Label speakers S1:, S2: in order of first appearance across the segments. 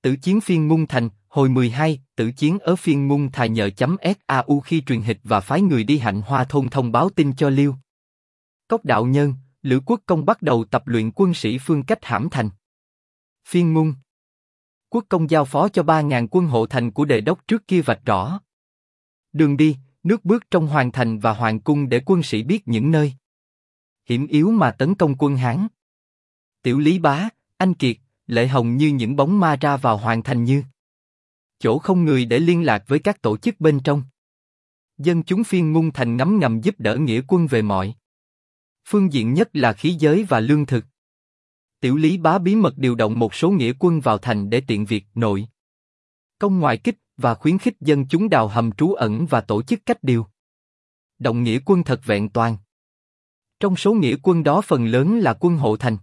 S1: Tử chiến phiên Ngung Thành, hồi 12, tử chiến ở phiên Ngung Thành nhờ .sau khi truyền hịch và phái người đi Hạnh Hoa thôn thông báo tin cho Liêu Cốc đạo nhân, Lữ Quốc Công bắt đầu tập luyện quân sĩ phương cách hãm thành. Phiên Ngung Quốc Công giao phó cho 3.000 quân hộ thành của Đề đốc trước kia vạch rõ đường đi, nước bước trong hoàng thành và hoàng cung để quân sĩ biết những nơi hiểm yếu mà tấn công quân Hán. Tiểu Lý Bá, Anh Kiệt, Lệ Hồng như những bóng ma ra vào hoàng thành như chỗ không người để liên lạc với các tổ chức bên trong. Dân chúng phiên Ngung Thành ngấm ngầm giúp đỡ nghĩa quân về mọi phương diện, nhất là khí giới và lương thực. Tiểu Lý Bá bí mật điều động một số nghĩa quân vào thành để tiện việc nội công ngoại kích và khuyến khích dân chúng đào hầm trú ẩn và tổ chức cách điều động nghĩa quân thật vẹn toàn. Trong số nghĩa quân đó phần lớn là quân hộ thành.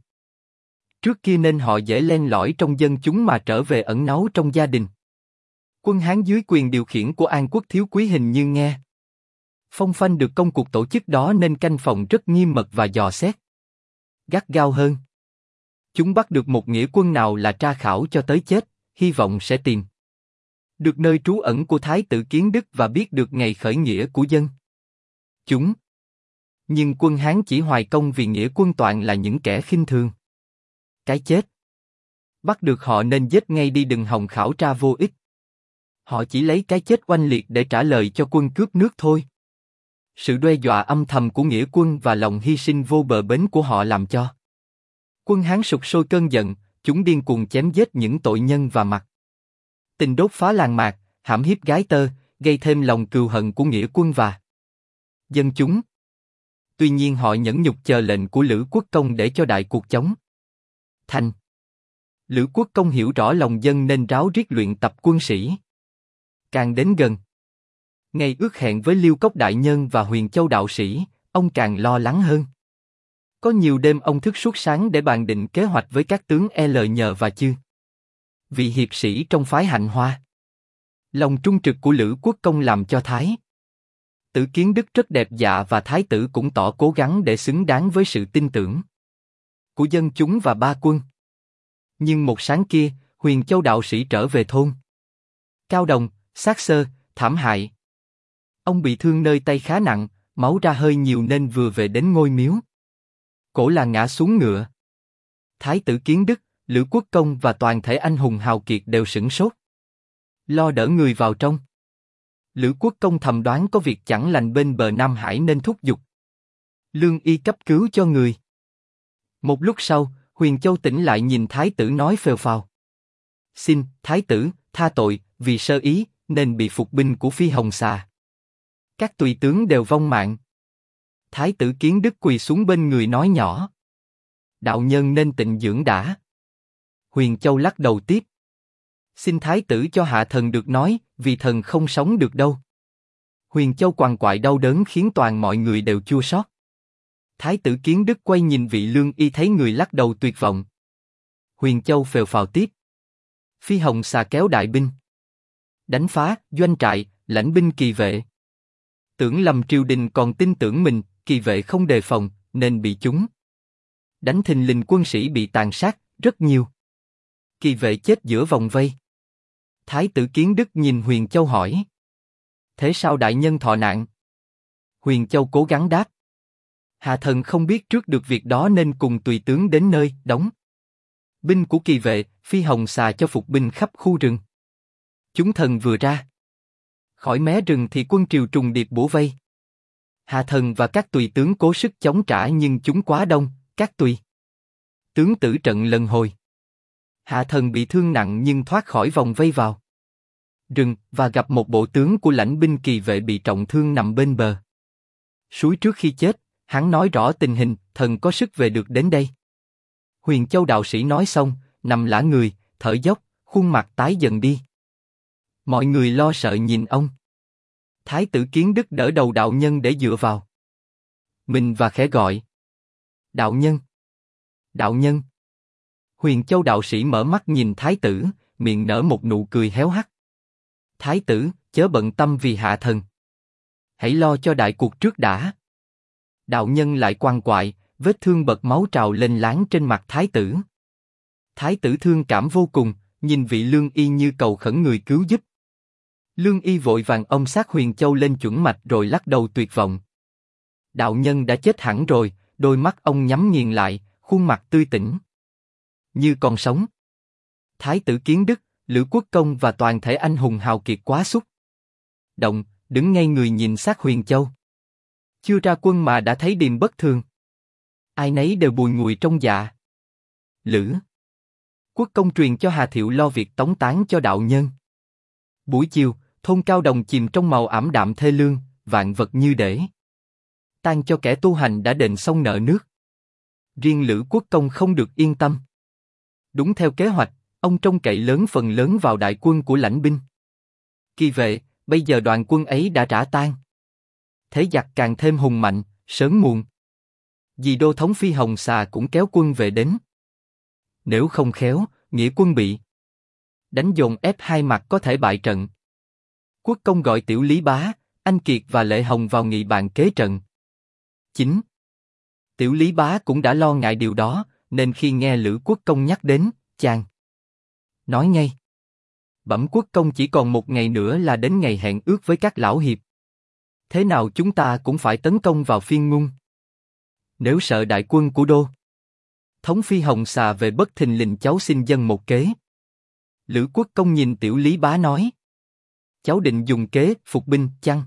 S1: Trước kia nên họ dễ len lỏi trong dân chúng mà trở về ẩn náu trong gia đình. Quân Hán dưới quyền điều khiển của An Quốc Thiếu Quý hình như nghe phong phanh được công cuộc tổ chức đó nên canh phòng rất nghiêm mật và dò xét gắt gao hơn. Chúng bắt được một nghĩa quân nào là tra khảo cho tới chết, hy vọng sẽ tìm được nơi trú ẩn của Thái tử Kiến Đức và biết được ngày khởi nghĩa của dân chúng. Nhưng quân Hán chỉ hoài công vì nghĩa quân toàn là những kẻ khinh thường cái chết. Bắt được họ nên giết ngay đi, đừng hòng khảo tra vô ích. Họ chỉ lấy cái chết oanh liệt để trả lời cho quân cướp nước thôi. Sự đe dọa âm thầm của nghĩa quân và lòng hy sinh vô bờ bến của họ làm cho quân Hán sục sôi cơn giận, chúng điên cuồng chém giết những tội nhân và mặc tình đốt phá làng mạc, hãm hiếp gái tơ, gây thêm lòng cừu hận của nghĩa quân và dân chúng. Tuy nhiên họ nhẫn nhục chờ lệnh của Lữ Quốc Công để cho đại cuộc chống thành. Lữ Quốc Công hiểu rõ lòng dân nên ráo riết luyện tập quân sĩ. Càng đến gần ngày ước hẹn với Liêu Cốc đại nhân và Huyền Châu đạo sĩ, ông càng lo lắng hơn. Có nhiều đêm ông thức suốt sáng để bàn định kế hoạch với các tướng L nhờ và chư vị hiệp sĩ trong phái Hạnh Hoa. Lòng trung trực của Lữ Quốc Công làm cho Thái tử Kiến Đức rất đẹp dạ và Thái tử cũng tỏ cố gắng để xứng đáng với sự tin tưởng của dân chúng và ba quân. Nhưng một sáng kia, Huyền Châu đạo sĩ trở về thôn Cao Đồng, xác xơ, thảm hại. Ông bị thương nơi tay khá nặng, máu ra hơi nhiều nên vừa về đến ngôi miếu cổ là ngã xuống ngựa. Thái tử Kiến Đức, Lữ Quốc Công và toàn thể anh hùng hào kiệt đều sửng sốt, lo đỡ người vào trong. Lữ Quốc Công thầm đoán có việc chẳng lành bên bờ Nam Hải nên thúc giục lương y cấp cứu cho người. Một lúc sau, Huyền Châu tỉnh lại nhìn Thái tử nói phèo phào: xin Thái tử tha tội, vì sơ ý nên bị phục binh của Phi Hồng Xà các tùy tướng đều vong mạng. Thái tử Kiến Đức quỳ xuống bên người nói nhỏ: đạo nhân nên tịnh dưỡng đã. Huyền Châu lắc đầu tiếp: xin Thái tử cho hạ thần được nói, vì thần không sống được đâu. Huyền Châu quằn quại đau đớn khiến toàn mọi người đều chua xót. Thái tử Kiến Đức quay nhìn vị lương y thấy người lắc đầu tuyệt vọng. Huyền Châu phèo phào tiếp: Phi Hồng Xà kéo đại binh đánh phá doanh trại, lãnh binh kỳ vệ. Tưởng lầm triều đình còn tin tưởng mình, kỳ vệ không đề phòng nên bị chúng đánh thình lình, quân sĩ bị tàn sát rất nhiều. Kỳ vệ chết giữa vòng vây. Thái tử Kiến Đức nhìn Huyền Châu hỏi: thế sao đại nhân thọ nạn? Huyền Châu cố gắng đáp: hạ thần không biết trước được việc đó nên cùng tùy tướng đến nơi đóng binh của kỳ vệ, Phi Hồng Xà cho phục binh khắp khu rừng. Chúng thần vừa ra khỏi mé rừng thì quân triều trùng điệp bủa vây. Hạ thần và các tùy tướng cố sức chống trả nhưng chúng quá đông, các tùy tướng tử trận lần hồi. Hạ thần bị thương nặng nhưng thoát khỏi vòng vây vào rừng và gặp một bộ tướng của lãnh binh kỳ vệ bị trọng thương nằm bên bờ suối. Trước khi chết, hắn nói rõ tình hình, thần có sức về được đến đây. Huyền Châu đạo sĩ nói xong, nằm lả người, thở dốc, khuôn mặt tái dần đi. Mọi người lo sợ nhìn ông. Thái tử Kiến Đức đỡ đầu đạo nhân để dựa vào mình và khẽ gọi: đạo nhân, đạo nhân. Huyền Châu đạo sĩ mở mắt nhìn thái tử, miệng nở một nụ cười héo hắt. Thái tử, chớ bận tâm vì hạ thần, hãy lo cho đại cuộc trước đã. Đạo nhân lại quằn quại, vết thương bật máu trào lên láng trên mặt thái tử. Thái tử thương cảm vô cùng, nhìn vị lương y như cầu khẩn người cứu giúp. Lương y vội vàng ôm xác Huyền Châu lên chuẩn mạch rồi lắc đầu tuyệt vọng. Đạo nhân đã chết hẳn rồi, đôi mắt ông nhắm nghiền lại, khuôn mặt tươi tỉnh như còn sống. Thái tử Kiến Đức, Lữ Quốc Công và toàn thể anh hùng hào kiệt quá xúc động, đứng ngay người nhìn xác Huyền Châu. Chưa ra quân mà đã thấy điềm bất thường. Ai nấy đều bùi ngùi trong dạ. Lữ Quốc Công truyền cho Hà Thiệu lo việc tống táng cho đạo nhân. Buổi chiều, thôn Cao Đồng chìm trong màu ảm đạm thê lương, vạn vật như để tang cho kẻ tu hành đã đền xong nợ nước. Riêng Lữ Quốc Công không được yên tâm. Đúng theo kế hoạch, ông trông cậy phần lớn vào đại quân của lãnh binh. Kỳ vệ, bây giờ đoàn quân ấy đã rã tan. Thế giặc càng thêm hùng mạnh, sớm muộn dì đô thống Phi Hồng Xà cũng kéo quân về đến. Nếu không khéo, nghĩa quân bị đánh dồn ép hai mặt có thể bại trận. Quốc công gọi Tiểu Lý Bá, Anh Kiệt và Lệ Hồng vào nghị bàn kế trận. Chính Tiểu Lý Bá cũng đã lo ngại điều đó, nên khi nghe Lữ Quốc Công nhắc đến, chàng nói ngay: Bẩm Quốc Công, chỉ còn một ngày nữa là đến ngày hẹn ước với các lão hiệp. Thế nào chúng ta cũng phải tấn công vào Phiên Ngung. Nếu sợ đại quân của đô thống Phi Hồng Xà về bất thình lình, cháu xin dâng một kế. Lữ Quốc Công nhìn Tiểu Lý Bá nói: Cháu định dùng kế phục binh chăng?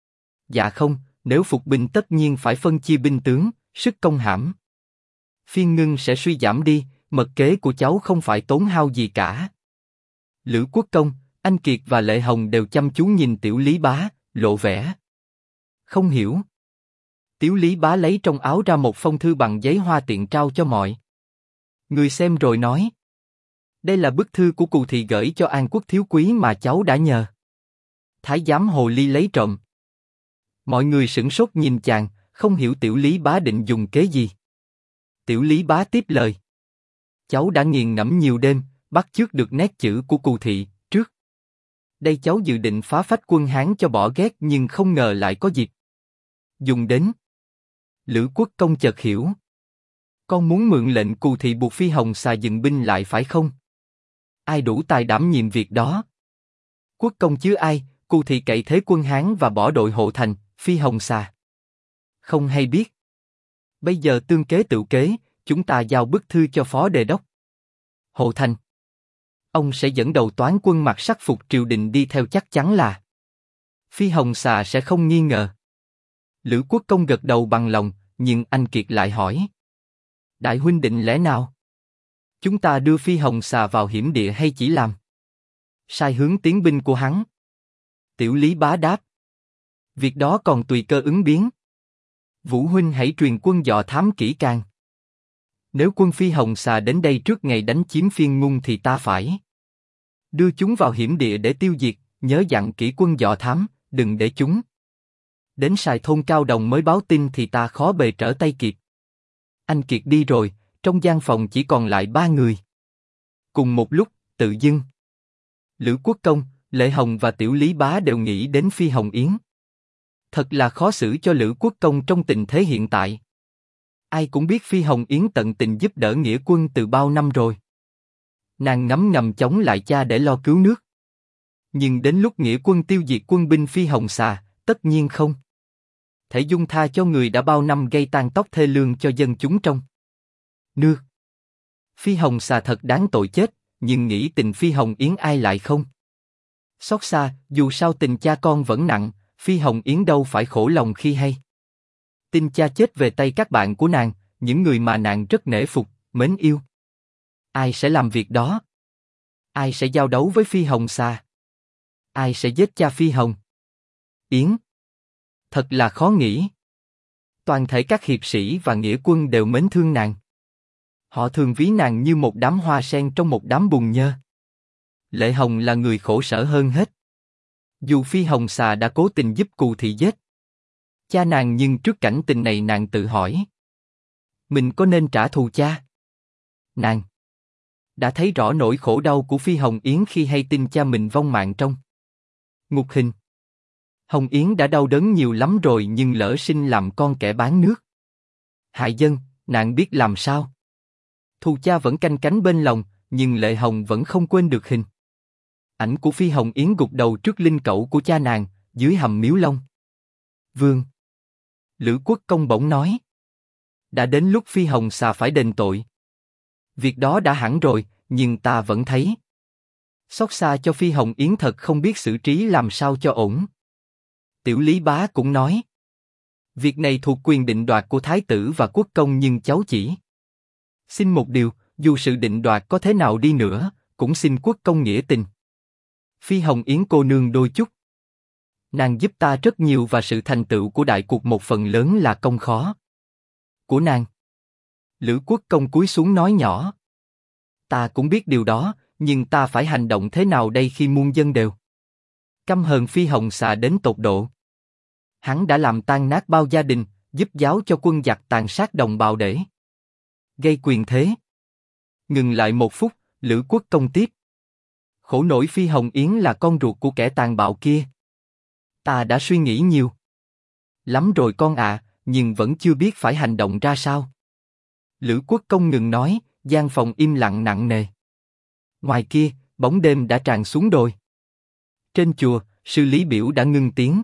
S1: Dạ không, nếu phục binh tất nhiên phải phân chia binh tướng, sức công hãm Phiên Ngưng sẽ suy giảm đi. Mật kế của cháu không phải tốn hao gì cả. Lữ Quốc Công, Anh Kiệt và Lệ Hồng đều chăm chú nhìn Tiểu Lý Bá, lộ vẻ không hiểu. Tiểu Lý Bá lấy trong áo ra một phong thư bằng giấy hoa tiện trao cho mọi người xem rồi nói: Đây là bức thư của Cù Thị gửi cho An Quốc thiếu quý mà cháu đã nhờ Thái giám Hồ Ly lấy trộm. Mọi người sửng sốt nhìn chàng, không hiểu Tiểu Lý Bá định dùng kế gì. Tiểu Lý Bá tiếp lời: Cháu đã nghiền ngẫm nhiều đêm, bắt chước được nét chữ của Cù Thị. Trước đây cháu dự định phá phách quân Hán cho bỏ ghét, nhưng không ngờ lại có dịp dùng đến. Lữ Quốc Công chợt hiểu. Con muốn mượn lệnh Cù Thị buộc Phi Hồng Xà dừng binh lại phải không? Ai đủ tài đảm nhiệm việc đó? Quốc Công chứ ai? Cù Thị cậy thế quân Hán và bỏ đội hộ thành. Phi Hồng Xà không hay biết. Bây giờ tương kế tự kế, chúng ta giao bức thư cho Phó Đề đốc Hộ Thành. Ông sẽ dẫn đầu toán quân mặc sắc phục triều đình đi theo, chắc chắn là Phi Hồng Xà sẽ không nghi ngờ. Lữ Quốc Công gật đầu bằng lòng, nhưng Anh Kiệt lại hỏi: Đại huynh định lẽ nào? Chúng ta đưa Phi Hồng Xà vào hiểm địa hay chỉ làm sai hướng tiến binh của hắn? Tiểu Lý Bá đáp: Việc đó còn tùy cơ ứng biến. Vũ huynh hãy truyền quân dò thám kỹ càng. Nếu quân Phi Hồng Xà đến đây trước ngày đánh chiếm Phiên Ngung thì ta phải đưa chúng vào hiểm địa để tiêu diệt. Nhớ dặn kỹ quân dò thám, đừng để chúng đến xài thôn Cao Đồng mới báo tin thì ta khó bề trở tay kịp. Anh Kiệt đi rồi, trong gian phòng chỉ còn lại ba người. Cùng một lúc, tự dưng Lữ Quốc Công, Lệ Hồng và Tiểu Lý Bá đều nghĩ đến Phi Hồng Yến. Thật là khó xử cho Lữ Quốc Công trong tình thế hiện tại. Ai cũng biết Phi Hồng Yến tận tình giúp đỡ nghĩa quân từ bao năm rồi. Nàng ngấm ngầm chống lại cha để lo cứu nước. Nhưng đến lúc nghĩa quân tiêu diệt quân binh Phi Hồng Xà, tất nhiên không thể dung tha cho người đã bao năm gây tang tóc thê lương cho dân chúng trong nước. Phi Hồng Xà thật đáng tội chết, nhưng nghĩ tình Phi Hồng Yến ai lại không xót xa. Dù sao tình cha con vẫn nặng, Phi Hồng Yến đâu phải khổ lòng khi hay tin cha chết về tay các bạn của nàng, những người mà nàng rất nể phục, mến yêu. Ai sẽ làm việc đó? Ai sẽ giao đấu với Phi Hồng Xà? Ai sẽ giết cha Phi Hồng Yến? Thật là khó nghĩ. Toàn thể các hiệp sĩ và nghĩa quân đều mến thương nàng. Họ thường ví nàng như một đám hoa sen trong một đám bùn nhơ. Lệ Hồng là người khổ sở hơn hết. Dù Phi Hồng Xà đã cố tình giúp Cù Thị giết cha nàng, nhưng trước cảnh tình này nàng tự hỏi: mình có nên trả thù cha? Nàng đã thấy rõ nỗi khổ đau của Phi Hồng Yến khi hay tin cha mình vong mạng trong ngục hình. Hồng Yến đã đau đớn nhiều lắm rồi, nhưng lỡ sinh làm con kẻ bán nước hại dân, nàng biết làm sao? Thù cha vẫn canh cánh bên lòng, nhưng Lệ Hồng vẫn không quên được hình ảnh của Phi Hồng Yến gục đầu trước linh cẩu của cha nàng, dưới hầm Miếu Long. Vương. Lữ Quốc Công bỗng nói. Đã đến lúc Phi Hồng Xà phải đền tội. Việc đó đã hẳn rồi, nhưng ta vẫn thấy xót xa cho Phi Hồng Yến, thật không biết xử trí làm sao cho ổn. Tiểu Lý Bá cũng nói. Việc này thuộc quyền định đoạt của Thái tử và Quốc Công, nhưng cháu chỉ xin một điều, dù sự định đoạt có thế nào đi nữa, cũng xin Quốc Công nghĩa tình. Phi Hồng Yến cô nương đôi chút. Nàng giúp ta rất nhiều và sự thành tựu của đại cuộc một phần lớn là công khó của nàng. Lữ Quốc Công cúi xuống nói nhỏ. Ta cũng biết điều đó, nhưng ta phải hành động thế nào đây khi muôn dân đều căm hờn Phi Hồng Xà đến tột độ. Hắn đã làm tan nát bao gia đình, giúp giáo cho quân giặc tàn sát đồng bào để gây quyền thế. Ngừng lại một phút, Lữ Quốc Công tiếp. Khổ nổi Phi Hồng Yến là con ruột của kẻ tàn bạo kia. Ta đã suy nghĩ nhiều lắm rồi con ạ, nhưng vẫn chưa biết phải hành động ra sao. Lữ Quốc Công ngừng nói, gian phòng im lặng nặng nề. Ngoài kia, bóng đêm đã tràn xuống đồi. Trên chùa, sư Lý Biểu đã ngưng tiếng.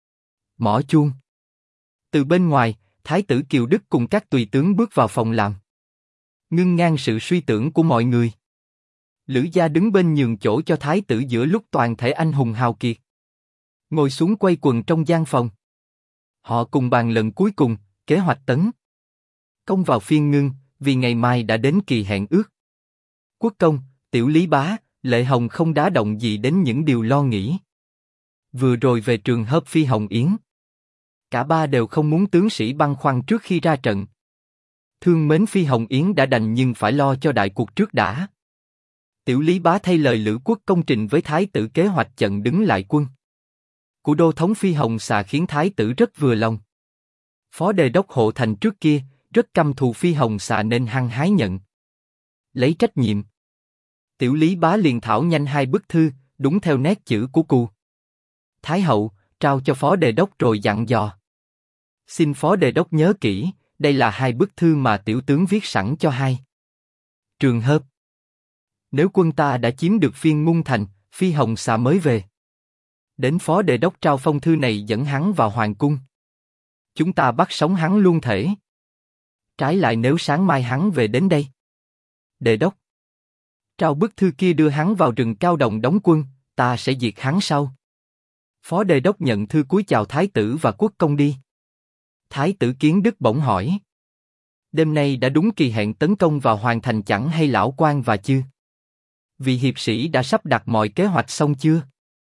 S1: Mõ chuông. Từ bên ngoài, Thái tử Kiều Đức cùng các tùy tướng bước vào phòng làm. Ngưng ngang sự suy tưởng của mọi người. Lữ gia đứng bên nhường chỗ cho Thái tử giữa lúc toàn thể anh hùng hào kiệt ngồi xuống quay quần trong gian phòng. Họ cùng bàn lần cuối cùng, kế hoạch tấn công vào Phiên Ngưng, vì ngày mai đã đến kỳ hẹn ước. Quốc Công, Tiểu Lý Bá, Lệ Hồng không đá động gì đến những điều lo nghĩ. Vừa rồi về trường hợp Phi Hồng Yến, cả ba đều không muốn tướng sĩ băn khoăn trước khi ra trận. Thương mến Phi Hồng Yến đã đành, nhưng phải lo cho đại cuộc trước đã. Tiểu Lý Bá thay lời Lữ Quốc Công trình với Thái tử kế hoạch chặn đứng lại quân của đô thống Phi Hồng Xà, khiến Thái tử rất vừa lòng. Phó đề đốc hộ thành trước kia rất căm thù Phi Hồng Xà nên hăng hái nhận lấy trách nhiệm. Tiểu Lý Bá liền thảo nhanh 2 bức thư, đúng theo nét chữ của Cù Thái hậu, trao cho phó đề đốc rồi dặn dò. Xin phó đề đốc nhớ kỹ, đây là 2 bức thư mà tiểu tướng viết sẵn cho hai trường hợp. Nếu quân ta đã chiếm được Phiên Ngung thành, Phi Hồng Xà mới về đến, phó đề đốc trao phong thư này dẫn hắn vào hoàng cung. Chúng ta bắt sống hắn luôn thể. Trái lại nếu sáng mai hắn về đến đây, đề đốc trao bức thư kia đưa hắn vào rừng Cao Đồng đóng quân, ta sẽ diệt hắn sau. Phó đề đốc nhận thư cúi chào Thái tử và Quốc Công đi. Thái tử Kiến Đức bỗng hỏi. Đêm nay đã đúng kỳ hẹn tấn công vào hoàng thành chẳng hay lão quan và chư vị hiệp sĩ đã sắp đặt mọi kế hoạch xong chưa?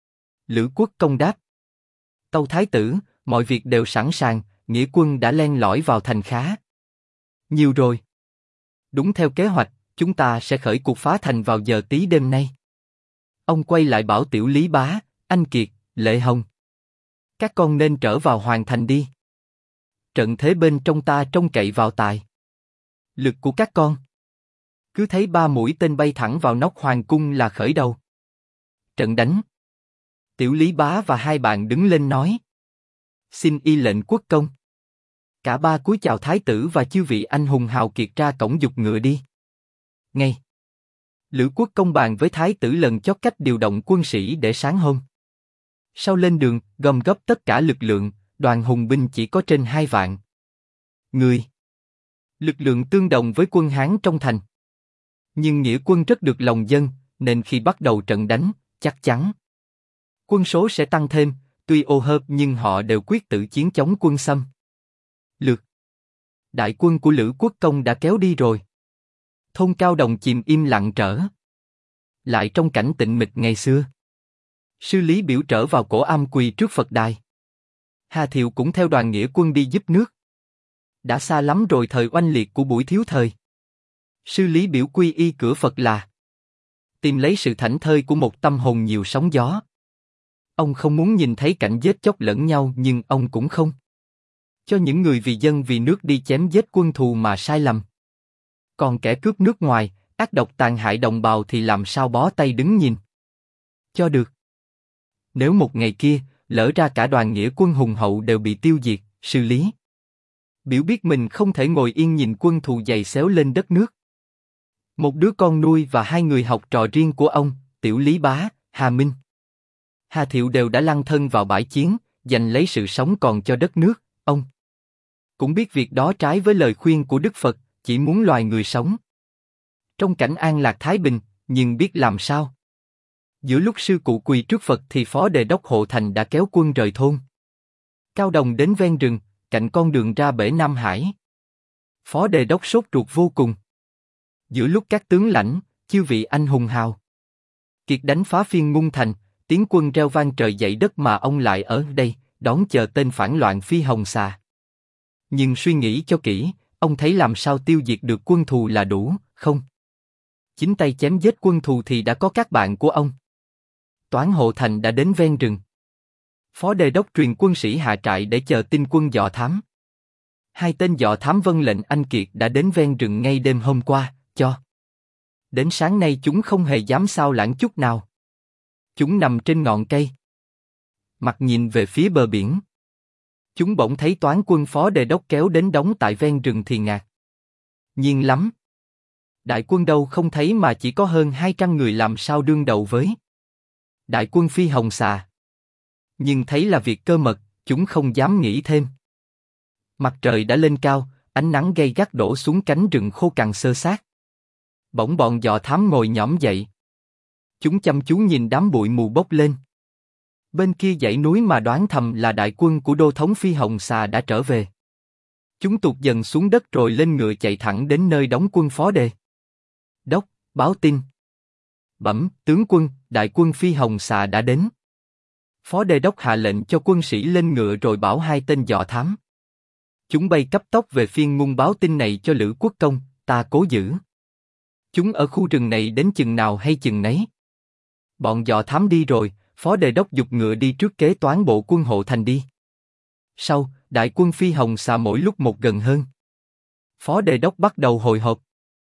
S1: Lữ Quốc Công đáp. Tâu Thái tử, mọi việc đều sẵn sàng, nghĩa quân đã len lỏi vào thành khá nhiều rồi. Đúng theo kế hoạch, chúng ta sẽ khởi cuộc phá thành vào giờ tí đêm nay. Ông quay lại bảo Tiểu Lý Bá, Anh Kiệt, Lệ Hồng. Các con nên trở vào hoàng thành đi. Trận thế bên trong ta trông cậy vào tài lực của các con. Cứ thấy 3 mũi tên bay thẳng vào nóc hoàng cung là khởi đầu trận đánh. Tiểu Lý Bá và 2 bạn đứng lên nói. Xin y lệnh Quốc Công. Cả ba cúi chào Thái tử và chư vị anh hùng hào kiệt, ra cổng giục ngựa đi. Ngay. Lữ Quốc Công bàn với Thái tử lần chót cách điều động quân sĩ để sáng hôm sau lên đường, gom góp tất cả lực lượng. Đoàn hùng binh chỉ có trên 2 vạn người, lực lượng tương đồng với quân Hán trong thành. Nhưng nghĩa quân rất được lòng dân, nên khi bắt đầu trận đánh, chắc chắn quân số sẽ tăng thêm. Tuy ô hợp nhưng họ đều quyết tự chiến chống quân xâm lược. Đại quân của Lữ Quốc Công đã kéo đi rồi. Thôn Cao Đồng chìm im lặng trở lại trong cảnh tịnh mịch ngày xưa. Sư Lý Biểu trở vào cổ am quỳ trước Phật đài. Hà Thiệu cũng theo đoàn nghĩa quân đi giúp nước. Đã xa lắm rồi thời oanh liệt của buổi thiếu thời. Sư Lý Biểu quy y cửa Phật là tìm lấy sự thảnh thơi của một tâm hồn nhiều sóng gió. Ông không muốn nhìn thấy cảnh giết chóc lẫn nhau, nhưng ông cũng không cho những người vì dân vì nước đi chém giết quân thù mà sai lầm. Còn kẻ cướp nước ngoài, ác độc tàn hại đồng bào thì làm sao bó tay đứng nhìn cho được. Nếu một ngày kia, lỡ ra cả đoàn nghĩa quân hùng hậu đều bị tiêu diệt, Sư Lý Biểu biết mình không thể ngồi yên nhìn quân thù giày xéo lên đất nước. Một đứa con nuôi và hai người học trò riêng của ông, Tiểu Lý Bá, Hà Minh, Hà Thiệu đều đã lăn thân vào bãi chiến, giành lấy sự sống còn cho đất nước. Ông cũng biết việc đó trái với lời khuyên của Đức Phật, chỉ muốn loài người sống trong cảnh an lạc thái bình, nhưng biết làm sao. Giữa lúc sư cụ quỳ trước Phật thì phó đề đốc Hộ Thành đã kéo quân rời thôn Cao Đồng đến ven rừng, cạnh con đường ra bể Nam Hải. Phó đề đốc sốt ruột vô cùng. Giữa lúc các tướng lãnh, chư vị anh hùng hào kiệt đánh phá Phiên Ngôn Thành, tiếng quân reo vang trời dậy đất mà ông lại ở đây, đón chờ tên phản loạn Phi Hồng Xà. Nhưng suy nghĩ cho kỹ, ông thấy làm sao tiêu diệt được quân thù là đủ, không? Chính tay chém giết quân thù thì đã có các bạn của ông. Toán Hộ Thành đã đến ven rừng. Phó đề đốc truyền quân sĩ hạ trại để chờ tin quân dò thám. Hai tên dò thám vâng lệnh anh Kiệt đã đến ven rừng ngay đêm hôm qua, cho đến sáng nay chúng không hề dám sao lãng chút nào. Chúng nằm trên ngọn cây, mặt nhìn về phía bờ biển. Chúng bỗng thấy toán quân phó đề đốc kéo đến đóng tại ven rừng thì ngạc nhiên lắm. Đại quân đâu không thấy mà chỉ có hơn 200 người, làm sao đương đầu với đại quân Phi Hồng Xà. Nhưng thấy là việc cơ mật, chúng không dám nghĩ thêm. Mặt trời đã lên cao, ánh nắng gay gắt đổ xuống cánh rừng khô cằn xơ xác. Bỗng bọn dò thám ngồi nhõm dậy. Chúng chăm chú nhìn đám bụi mù bốc lên. Bên kia dãy núi mà đoán thầm là đại quân của đô thống Phi Hồng Xà đã trở về. Chúng tụt dần xuống đất rồi lên ngựa chạy thẳng đến nơi đóng quân phó đề đốc, báo tin. Bẩm, tướng quân, đại quân Phi Hồng Xà đã đến. Phó đề đốc hạ lệnh cho quân sĩ lên ngựa rồi bảo hai tên dò thám. Chúng bay cấp tốc về Phiên Ngôn báo tin này cho Lữ Quốc Công, ta cố giữ chúng ở khu rừng này đến chừng nào hay chừng nấy. Bọn dò thám đi rồi, phó đề đốc giục ngựa đi trước kế toán bộ quân Hộ Thành đi. Sau, đại quân Phi Hồng Xà mỗi lúc một gần hơn. Phó đề đốc bắt đầu hồi hộp.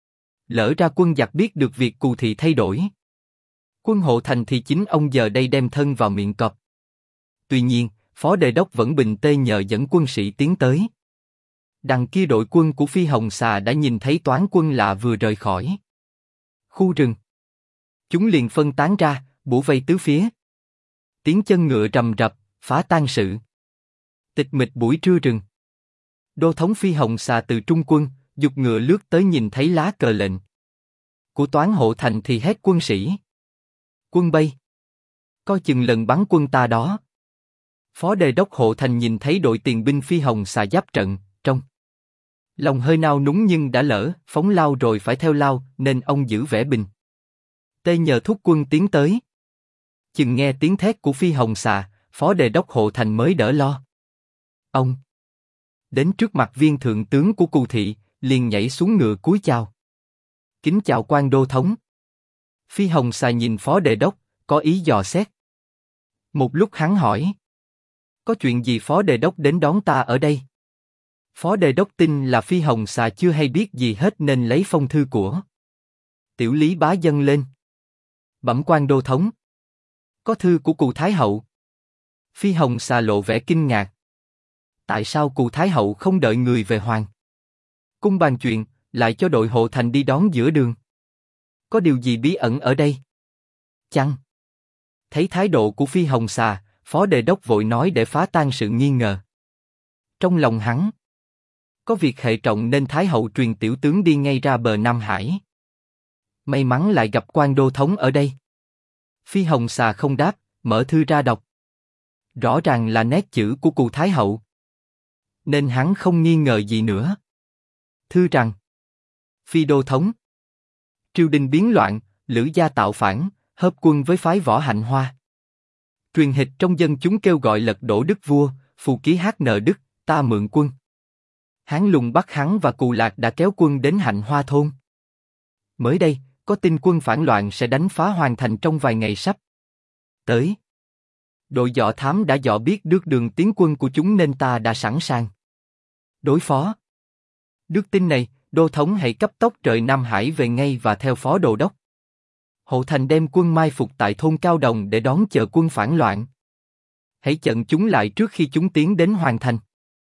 S1: Lỡ ra quân giặc biết được việc Cù Thị thay đổi, quân Hộ Thành thì chính ông giờ đây đem thân vào miệng cọp. Tuy nhiên, phó đề đốc vẫn bình tê nhờ dẫn quân sĩ tiến tới. Đằng kia đội quân của Phi Hồng Xà đã nhìn thấy toán quân lạ vừa rời khỏi khu rừng. Chúng liền phân tán ra, bủa vây tứ phía. Tiếng chân ngựa rầm rập, phá tan sự tịch mịch buổi trưa rừng. Đô thống Phi Hồng Xà từ trung quân, giục ngựa lướt tới, nhìn thấy lá cờ lệnh của toán Hộ Thành thì hét quân sĩ: quân bay, coi chừng lần bắn quân ta đó. Phó đề đốc Hộ Thành nhìn thấy đội tiền binh Phi Hồng Xà giáp trận, trong lòng hơi nao núng nhưng đã lỡ phóng lao rồi phải theo lao, nên ông giữ vẻ bình tê nhờ thúc quân tiến tới. Chừng nghe tiếng thét của Phi Hồng Xà, phó đề đốc Hộ Thành mới đỡ lo. Ông đến trước mặt viên thượng tướng của Cù Thị, liền nhảy xuống ngựa cúi chào: kính chào quan đô thống. Phi Hồng Xà nhìn phó đề đốc, có ý dò xét. Một lúc hắn hỏi: có chuyện gì phó đề đốc đến đón ta ở đây? Phó đề đốc tin là Phi Hồng Xà chưa hay biết gì hết nên lấy phong thư của Tiểu Lý Bá dâng lên. Bẩm quan đô thống, có thư của Cù Thái Hậu. Phi Hồng Xà lộ vẻ kinh ngạc. Tại sao Cù Thái Hậu không đợi người về hoàng cung bàn chuyện, lại cho đội Hộ Thành đi đón giữa đường? Có điều gì bí ẩn ở đây chăng? Thấy thái độ của Phi Hồng Xà, phó đề đốc vội nói để phá tan sự nghi ngờ. Trong lòng hắn có việc hệ trọng nên Thái Hậu truyền tiểu tướng đi ngay ra bờ Nam Hải. May mắn lại gặp quan đô thống ở đây. Phi Hồng Xà không đáp, mở thư ra đọc. Rõ ràng là nét chữ của Cù Thái Hậu, nên hắn không nghi ngờ gì nữa. Thư rằng: Phi đô thống, triều đình biến loạn, Lữ gia tạo phản, hợp quân với phái Võ Hạnh Hoa. Truyền hịch trong dân chúng kêu gọi lật đổ đức vua, phù ký hát nợ đức, ta mượn quân. Hán Lùng bắt hắn và Cù Lạc đã kéo quân đến Hạnh Hoa thôn. Mới đây, có tin quân phản loạn sẽ đánh phá hoàn thành trong vài ngày sắp tới. Đội dò thám đã dò biết được đường tiến quân của chúng nên ta đã sẵn sàng đối phó. Được tin này, đô thống hãy cấp tốc rời Nam Hải về ngay và theo phó đô đốc Hộ Thành đem quân mai phục tại thôn Cao Đồng để đón chờ quân phản loạn. Hãy chặn chúng lại trước khi chúng tiến đến hoàn thành.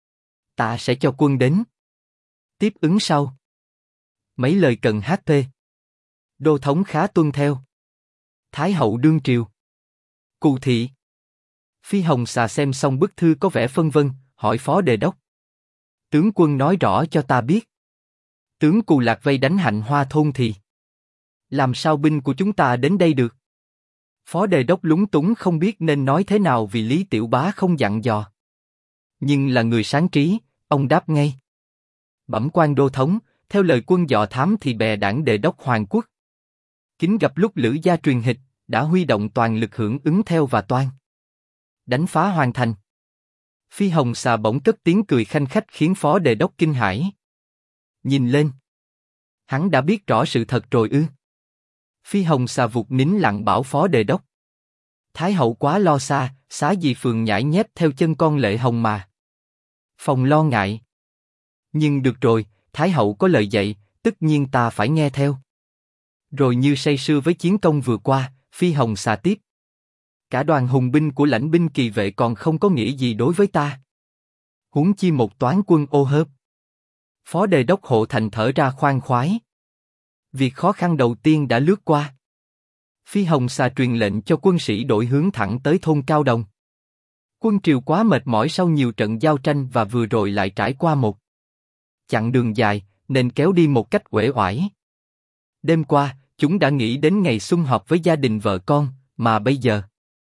S1: Ta sẽ cho quân đến tiếp ứng sau. Mấy lời cần HP Đô thống khá tuân theo. Thái hậu đương triều. Cù thị. Phi Hồng Xà xem xong bức thư có vẻ phân vân, hỏi phó đề đốc. Tướng quân nói rõ cho ta biết. Tướng Cù Lạc vây đánh Hạnh Hoa thôn thì làm sao binh của chúng ta đến đây được? Phó đề đốc lúng túng không biết nên nói thế nào vì Lý Tiểu Bá không dặn dò. Nhưng là người sáng trí, ông đáp ngay. Bẩm quan đô thống, theo lời quân dò thám thì bè đảng Đề đốc Hoàng Quốc kính gặp lúc Lữ gia truyền hịch, đã huy động toàn lực hưởng ứng theo và toan đánh phá hoàn thành. Phi Hồng Xà bỗng cất tiếng cười khanh khách khiến phó đề đốc kinh hãi. Nhìn lên. Hắn đã biết rõ sự thật rồi ư? Phi Hồng Xà vụt nín lặng bảo phó đề đốc. Thái hậu quá lo xa, xá gì phường nhãi nhép theo chân con lệ hồng mà. Phòng lo ngại. Nhưng được rồi, Thái hậu có lời dạy, tất nhiên ta phải nghe theo. Rồi như say sưa với chiến công vừa qua, Phi Hồng Xà tiếp. Cả đoàn hùng binh của lãnh binh Kỳ Vệ còn không có nghĩa gì đối với ta. Huống chi một toán quân ô hợp. Phó đề đốc Hộ Thành thở ra khoan khoái. Việc khó khăn đầu tiên đã lướt qua. Phi Hồng Xà truyền lệnh cho quân sĩ đổi hướng thẳng tới thôn Cao Đồng. Quân triều quá mệt mỏi sau nhiều trận giao tranh và vừa rồi lại trải qua một chặng đường dài, nên kéo đi một cách uể oải. Đêm qua, chúng đã nghĩ đến ngày sum họp với gia đình vợ con, mà bây giờ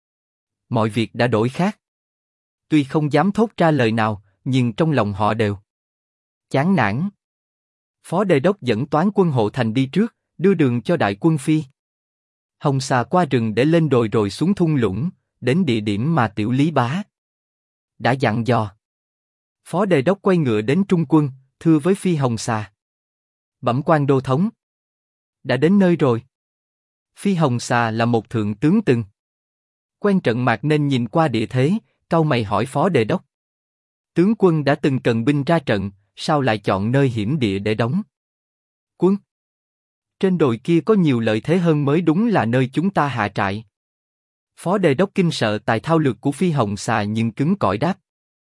S1: mọi việc đã đổi khác. Tuy không dám thốt ra lời nào, nhưng trong lòng họ đều chán nản. Phó đề đốc dẫn toán quân Hộ Thành đi trước, đưa đường cho đại quân Phi Hồng Xà qua rừng để lên đồi rồi xuống thung lũng, đến địa điểm mà Tiểu Lý Bá đã dặn dò. Phó đề đốc quay ngựa đến trung quân, thưa với Phi Hồng Xà. Bẩm quan đô thống. Đã đến nơi rồi. Phi Hồng Xà là một thượng tướng từng quen trận mạc nên nhìn qua địa thế, cau mày hỏi phó đề đốc. Tướng quân đã từng cần binh ra trận, sao lại chọn nơi hiểm địa để đóng quân? Trên đồi kia có nhiều lợi thế hơn mới đúng là nơi chúng ta hạ trại. Phó đề đốc kinh sợ tài thao lược của Phi Hồng Xà nhưng cứng cỏi đáp.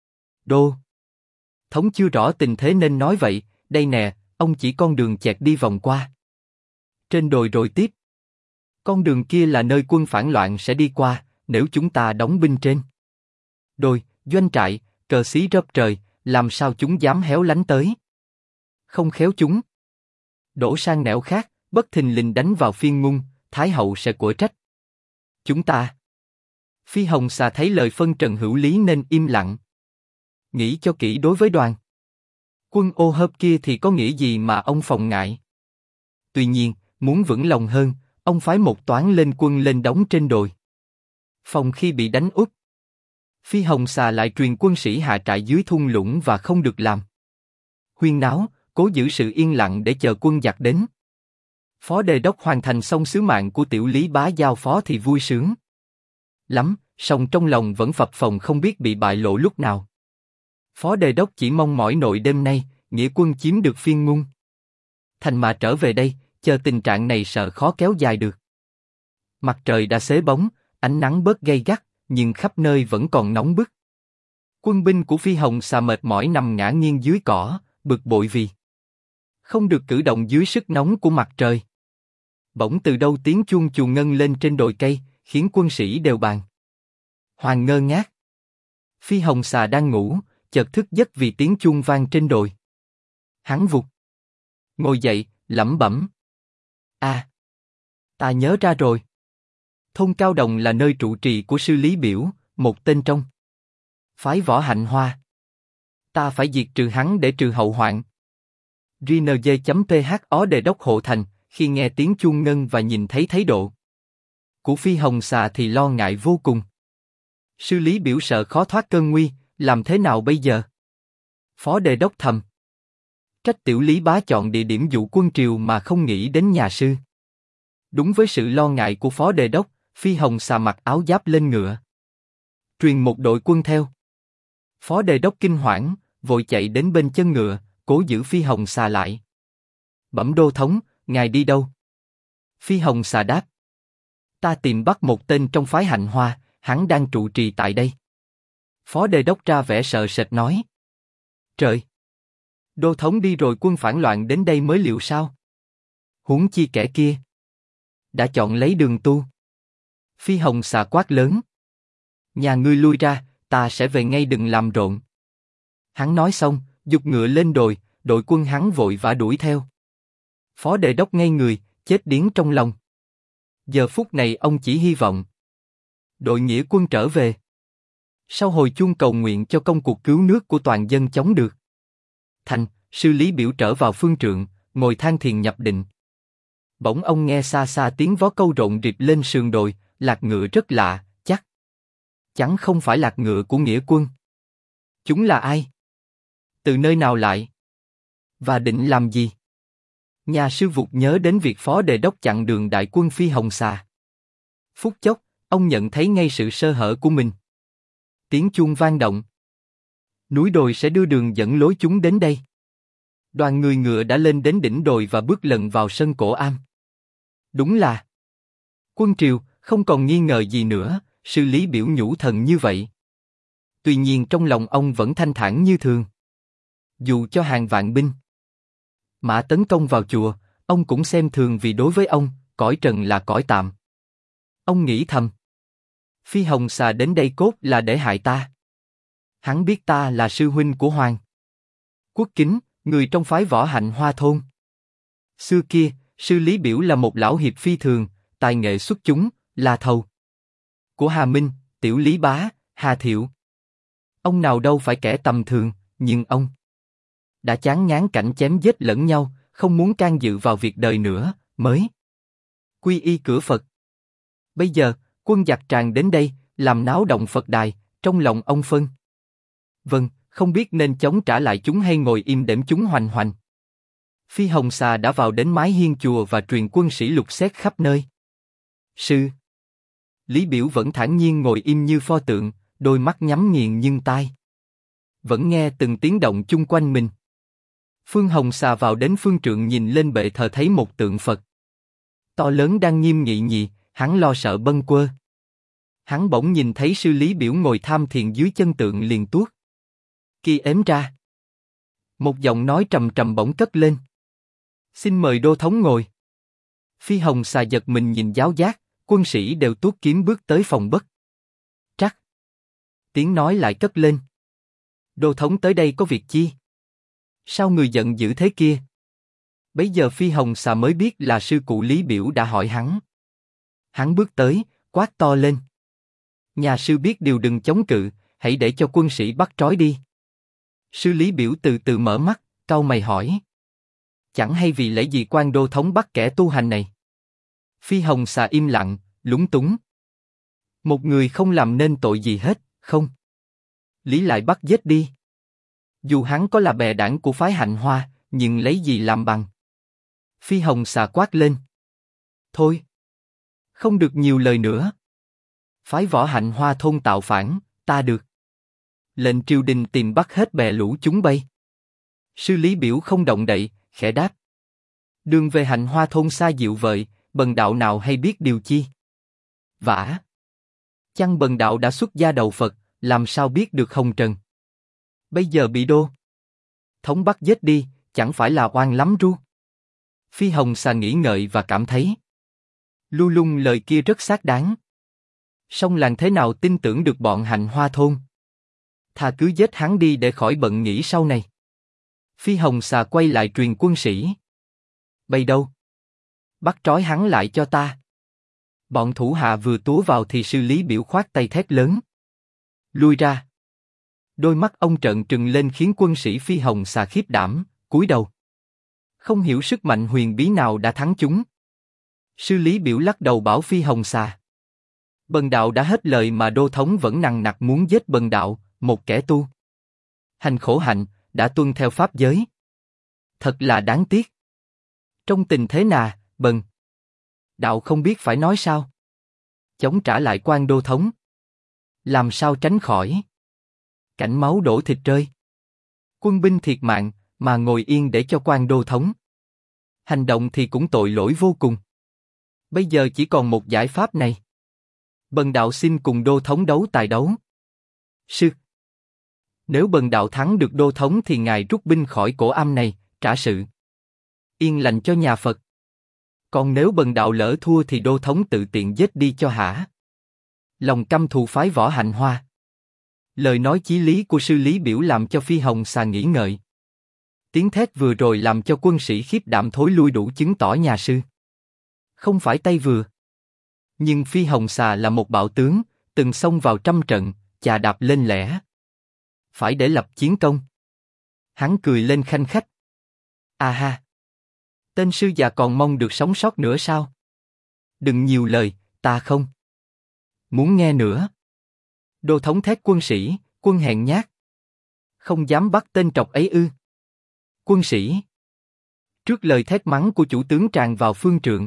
S1: Đô thống chưa rõ tình thế nên nói vậy, đây nè, ông chỉ con đường chẹt đi vòng qua trên đồi rồi tiếp. Con đường kia là nơi quân phản loạn sẽ đi qua, nếu chúng ta đóng binh trên đồi, doanh trại, cờ xí rớp trời, làm sao chúng dám héo lánh tới? Không khéo chúng đổ sang nẻo khác, bất thình lình đánh vào Phiên Ngung, Thái hậu sẽ của trách chúng ta. Phi Hồng Xà thấy lời phân trần hữu lý nên im lặng. Nghĩ cho kỹ, đối với đoàn quân ô hợp kia thì có nghĩa gì mà ông phòng ngại. Tuy nhiên, muốn vững lòng hơn, ông phái một toán lên quân lên đóng trên đồi. Phòng khi bị đánh úp, Phi Hồng Xà lại truyền quân sĩ hạ trại dưới thung lũng và không được làm huyên náo, cố giữ sự yên lặng để chờ quân giặc đến. Phó đề đốc hoàn thành xong sứ mạng của Tiểu Lý Bá giao phó thì vui sướng lắm, song trong lòng vẫn phập phồng không biết bị bại lộ lúc nào. Phó đề đốc chỉ mong mỏi nội đêm nay, nghĩa quân chiếm được Phiên Ngung thành mà trở về đây, chờ tình trạng này sợ khó kéo dài được. Mặt trời đã xế bóng, ánh nắng bớt gay gắt, nhưng khắp nơi vẫn còn nóng bức. Quân binh của Phi Hồng Xà mệt mỏi nằm ngã nghiêng dưới cỏ, bực bội vì không được cử động dưới sức nóng của mặt trời. Bỗng từ đâu tiếng chuông chù ngân lên trên đồi cây, khiến quân sĩ đều bàng hoàng ngơ ngác. Phi Hồng Xà đang ngủ, chợt thức giấc vì tiếng chuông vang trên đồi. Hắn vụt ngồi dậy, lẩm bẩm. Ta nhớ ra rồi. Thôn Cao Đồng là nơi trụ trì của sư Lý Biểu, một tên trong phái Võ Hạnh Hoa. Ta phải diệt trừ hắn để trừ hậu hoạn. RNG.PH Ó Đề đốc Hộ Thành, khi nghe tiếng chuông ngân và nhìn thấy thái độ của Phi Hồng Xà thì lo ngại vô cùng. Sư Lý Biểu sợ khó thoát cơn nguy, làm thế nào bây giờ? Phó đề đốc thầm trách Tiểu Lý Bá chọn địa điểm dụ quân triều mà không nghĩ đến nhà sư. Đúng với sự lo ngại của phó đề đốc, Phi Hồng Xà mặc áo giáp lên ngựa, truyền một đội quân theo. Phó đề đốc kinh hoảng, vội chạy đến bên chân ngựa, cố giữ Phi Hồng Xà lại. Bẩm đô thống, ngài đi đâu? Phi Hồng Xà đáp. Ta tìm bắt một tên trong phái Hạnh Hoa, hắn đang trụ trì tại đây. Phó đề đốc ra vẻ sợ sệt nói. Trời! Đô thống đi rồi quân phản loạn đến đây mới liệu sao? Huống chi kẻ kia đã chọn lấy đường tu. Phi Hồng Xà quát lớn. Nhà ngươi lui ra, ta sẽ về ngay, đừng làm rộn. Hắn nói xong, giục ngựa lên đồi, đội quân hắn vội vã đuổi theo. Phó Đề Đốc ngây người, chết điếng trong lòng. Giờ phút này ông chỉ hy vọng đội nghĩa quân trở về. Sau hồi chuông cầu nguyện cho công cuộc cứu nước của toàn dân chống được thành, sư Lý Biểu trở vào phương trượng, ngồi than thiền nhập định. Bỗng ông nghe xa xa tiếng vó câu rộn rịp lên sườn đồi, lạc ngựa rất lạ, chắc chắn không phải lạc ngựa của nghĩa quân. Chúng là ai? Từ nơi nào lại? Và định làm gì? Nhà sư vụt nhớ đến việc Phó Đề Đốc chặn đường đại quân Phi Hồng Xà. Phút chốc, ông nhận thấy ngay sự sơ hở của mình. Tiếng chuông vang động. Núi đồi sẽ đưa đường dẫn lối chúng đến đây. Đoàn người ngựa đã lên đến đỉnh đồi và bước lần vào sân cổ am. Đúng là quân triều, không còn nghi ngờ gì nữa, sư Lý Biểu nhủ thần như vậy. Tuy nhiên trong lòng ông vẫn thanh thản như thường. Dù cho hàng vạn binh mã tấn công vào chùa, ông cũng xem thường, vì đối với ông, cõi trần là cõi tạm. Ông nghĩ thầm. Phi Hồng Xà đến đây cốt là để hại ta. Hắn biết ta là sư huynh của Hoàng Quốc Kính, người trong phái Võ Hạnh Hoa thôn. Xưa kia, sư Lý Biểu là một lão hiệp phi thường, tài nghệ xuất chúng, là thầu của Hà Minh, Tiểu Lý Bá, Hà Thiệu. Ông nào đâu phải kẻ tầm thường, nhưng ông đã chán ngán cảnh chém giết lẫn nhau, không muốn can dự vào việc đời nữa, mới quy y cửa Phật. Bây giờ, quân giặc tràn đến đây, làm náo động Phật đài, trong lòng ông phân vân, không biết nên chống trả lại chúng hay ngồi im đễm chúng hoành hoành. Phi Hồng Xà đã vào đến mái hiên chùa và truyền quân sĩ lục xét khắp nơi. Sư Lý Biểu vẫn thản nhiên ngồi im như pho tượng, đôi mắt nhắm nghiền nhưng tai vẫn nghe từng tiếng động chung quanh mình. Phương Hồng Xà vào đến phương trượng, nhìn lên bệ thờ thấy một tượng Phật to lớn đang nghiêm nghị nhị, hắn lo sợ bâng quơ. Hắn bỗng nhìn thấy sư Lý Biểu ngồi tham thiền dưới chân tượng, liền tuốt kỳ ếm ra. Một giọng nói trầm trầm bỗng cất lên. Xin mời đô thống ngồi. Phi Hồng Xà giật mình nhìn giáo giác, quân sĩ đều tuốt kiếm bước tới phòng bất trắc. Tiếng nói lại cất lên. Đô thống tới đây có việc chi? Sao người giận dữ thế kia? Bấy giờ Phi Hồng Xà mới biết là sư cụ Lý Biểu đã hỏi hắn. Hắn bước tới, quát to lên. Nhà sư biết điều đừng chống cự, hãy để cho quân sĩ bắt trói đi. Sư Lý Biểu từ từ mở mắt, cau mày hỏi. Chẳng hay vì lẽ gì quan đô thống bắt kẻ tu hành này? Phi Hồng Xà im lặng, lúng túng. Một người không làm nên tội gì hết, không lý lại bắt giết đi. Dù hắn có là bè đảng của phái Hạnh Hoa, nhưng lấy gì làm bằng? Phi Hồng Xà quát lên. Thôi, không được nhiều lời nữa. Phái Võ Hạnh Hoa thôn tạo phản, ta được lệnh triều đình tìm bắt hết bè lũ chúng bay. Sư Lý Biểu không động đậy, khẽ đáp. Đường về Hạnh Hoa thôn xa dịu vợi, bần đạo nào hay biết điều chi? Vả chăng bần đạo đã xuất gia đầu Phật, làm sao biết được hồng trần? Bây giờ bị đô thống bắt giết đi, chẳng phải là oan lắm ru? Phi Hồng Xà nghĩ ngợi và cảm thấy Lu Lung lời kia rất xác đáng. Song làng thế nào tin tưởng được bọn Hạnh Hoa thôn? Thà cứ giết hắn đi để khỏi bận nghĩ sau này. Phi Hồng Xà quay lại truyền quân sĩ. Bây đâu? Bắt trói hắn lại cho ta. Bọn thủ hạ vừa túa vào thì sư Lý Biểu khoát tay thét lớn. Lui ra. Đôi mắt ông trợn trừng lên khiến quân sĩ Phi Hồng Xà khiếp đảm, cúi đầu. Không hiểu sức mạnh huyền bí nào đã thắng chúng. Sư Lý Biểu lắc đầu bảo Phi Hồng Xà. Bần đạo đã hết lời mà đô thống vẫn nằng nặc muốn giết bần đạo, một kẻ tu hành khổ hạnh, đã tuân theo pháp giới. Thật là đáng tiếc. Trong tình thế nà, bần đạo không biết phải nói sao. Chống trả lại quan đô thống, làm sao tránh khỏi cảnh máu đổ thịt rơi, quân binh thiệt mạng, mà ngồi yên để cho quan đô thống hành động thì cũng tội lỗi vô cùng. Bây giờ chỉ còn một giải pháp này. Bần đạo xin cùng đô thống đấu tài đấu. Sư, nếu bần đạo thắng được đô thống thì ngài rút binh khỏi cổ am này, trả sự yên lành cho nhà Phật. Còn nếu bần đạo lỡ thua thì Đô thống tự tiện giết đi cho hả? Lòng căm thù phái Võ Hạnh Hoa. Lời nói chí lý của sư Lý Biểu làm cho Phi Hồng Xà nghĩ ngợi. Tiếng thét vừa rồi làm cho quân sĩ khiếp đảm thối lui, đủ chứng tỏ nhà sư không phải tay vừa. Nhưng Phi Hồng Xà là một bạo tướng, từng xông vào trăm trận, chà đạp lên lẻ. Phải để lập chiến công. Hắn cười lên khanh khách. À ha! Tên sư già còn mong được sống sót nữa sao? Đừng nhiều lời, ta không muốn nghe nữa. Đô thống thét quân sĩ, quân hèn nhát. Không dám bắt tên trọc ấy ư? Quân sĩ! Trước lời thét mắng của chủ tướng tràn vào phương trượng.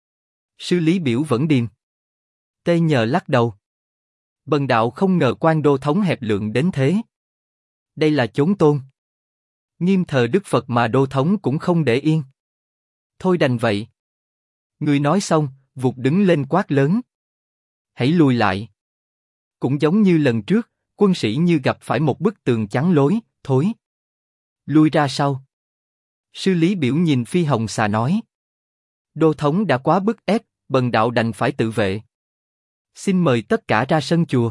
S1: Sư Lý Biểu vẫn điềm tê nhờ lắc đầu. Bần đạo không ngờ quan Đô thống hẹp lượng đến thế. Đây là chốn tôn nghiêm thờ Đức Phật mà Đô thống cũng không để yên. Thôi đành vậy. Người nói xong, vụt đứng lên quát lớn. Hãy lùi lại. Cũng giống như lần trước, quân sĩ như gặp phải một bức tường chắn lối, thối. Lui ra sau. Sư Lý Biểu nhìn Phi Hồng Xà nói. Đô thống đã quá bức ép, bần đạo đành phải tự vệ. Xin mời tất cả ra sân chùa.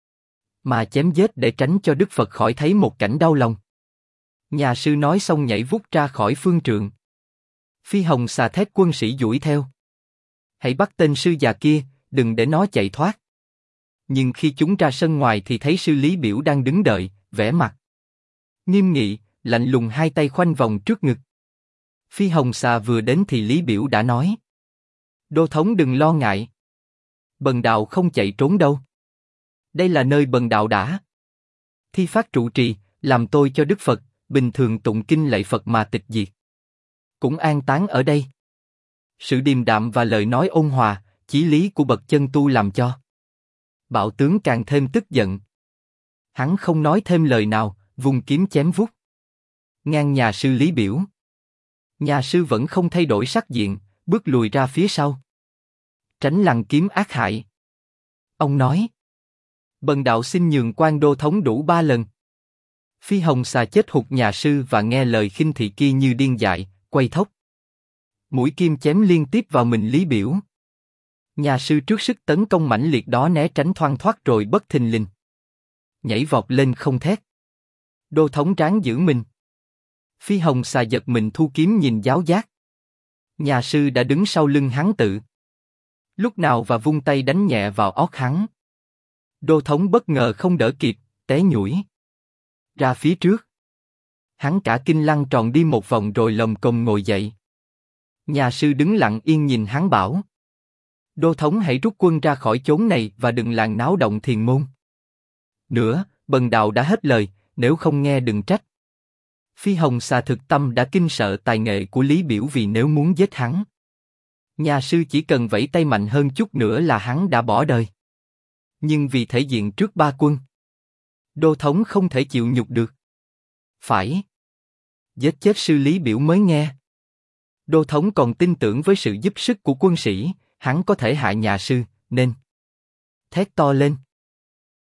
S1: Mà chém giết để tránh cho Đức Phật khỏi thấy một cảnh đau lòng. Nhà sư nói xong nhảy vút ra khỏi phương trượng. Phi Hồng Xà thét quân sĩ dũi theo. Hãy bắt tên sư già kia, đừng để nó chạy thoát. Nhưng khi chúng ra sân ngoài thì thấy sư Lý Biểu đang đứng đợi, vẻ mặt nghiêm nghị, lạnh lùng, hai tay khoanh vòng trước ngực. Phi Hồng Xà vừa đến thì Lý Biểu đã nói. Đô thống đừng lo ngại. Bần đạo không chạy trốn đâu. Đây là nơi bần đạo đã thi phát trụ trì, làm tôi cho Đức Phật, bình thường tụng kinh lạy Phật mà tịch diệt. Cũng an táng ở đây. Sự điềm đạm và lời nói ôn hòa, chí lý của bậc chân tu làm cho bạo tướng càng thêm tức giận. Hắn không nói thêm lời nào, vung kiếm chém vút ngang nhà sư Lý Biểu. Nhà sư vẫn không thay đổi sắc diện, bước lùi ra phía sau, tránh lằn kiếm ác hại. Ông nói. Bần đạo xin nhường quan Đô thống đủ 3 lần. Phi Hồng Xà chết hụt nhà sư và nghe lời khinh thị kia như điên dại, quay thốc. Mũi kim chém liên tiếp vào mình Lý Biểu. Nhà sư trước sức tấn công mãnh liệt đó né tránh thoăn thoắt rồi bất thình lình nhảy vọt lên không thét. Đô thống ráng giữ mình. Phi Hồng Xà giật mình thu kiếm nhìn giáo giác. Nhà sư đã đứng sau lưng hắn tự lúc nào và vung tay đánh nhẹ vào ót hắn. Đô thống bất ngờ không đỡ kịp, té nhũi ra phía trước. Hắn cả kinh lăn tròn đi một vòng rồi lồm cồm ngồi dậy. Nhà sư đứng lặng yên nhìn hắn bảo. Đô thống hãy rút quân ra khỏi chốn này và đừng làm náo động thiền môn nữa, bần đạo đã hết lời, nếu không nghe đừng trách. Phi Hồng Xà thực tâm đã kinh sợ tài nghệ của Lý Biểu, vì nếu muốn giết hắn, nhà sư chỉ cần vẫy tay mạnh hơn chút nữa là hắn đã bỏ đời. Nhưng vì thể diện trước 3 quân, Đô thống không thể chịu nhục được. Phải giết chết sư Lý Biểu mới nghe. Đô thống còn tin tưởng với sự giúp sức của quân sĩ, hắn có thể hạ nhà sư, nên thét to lên.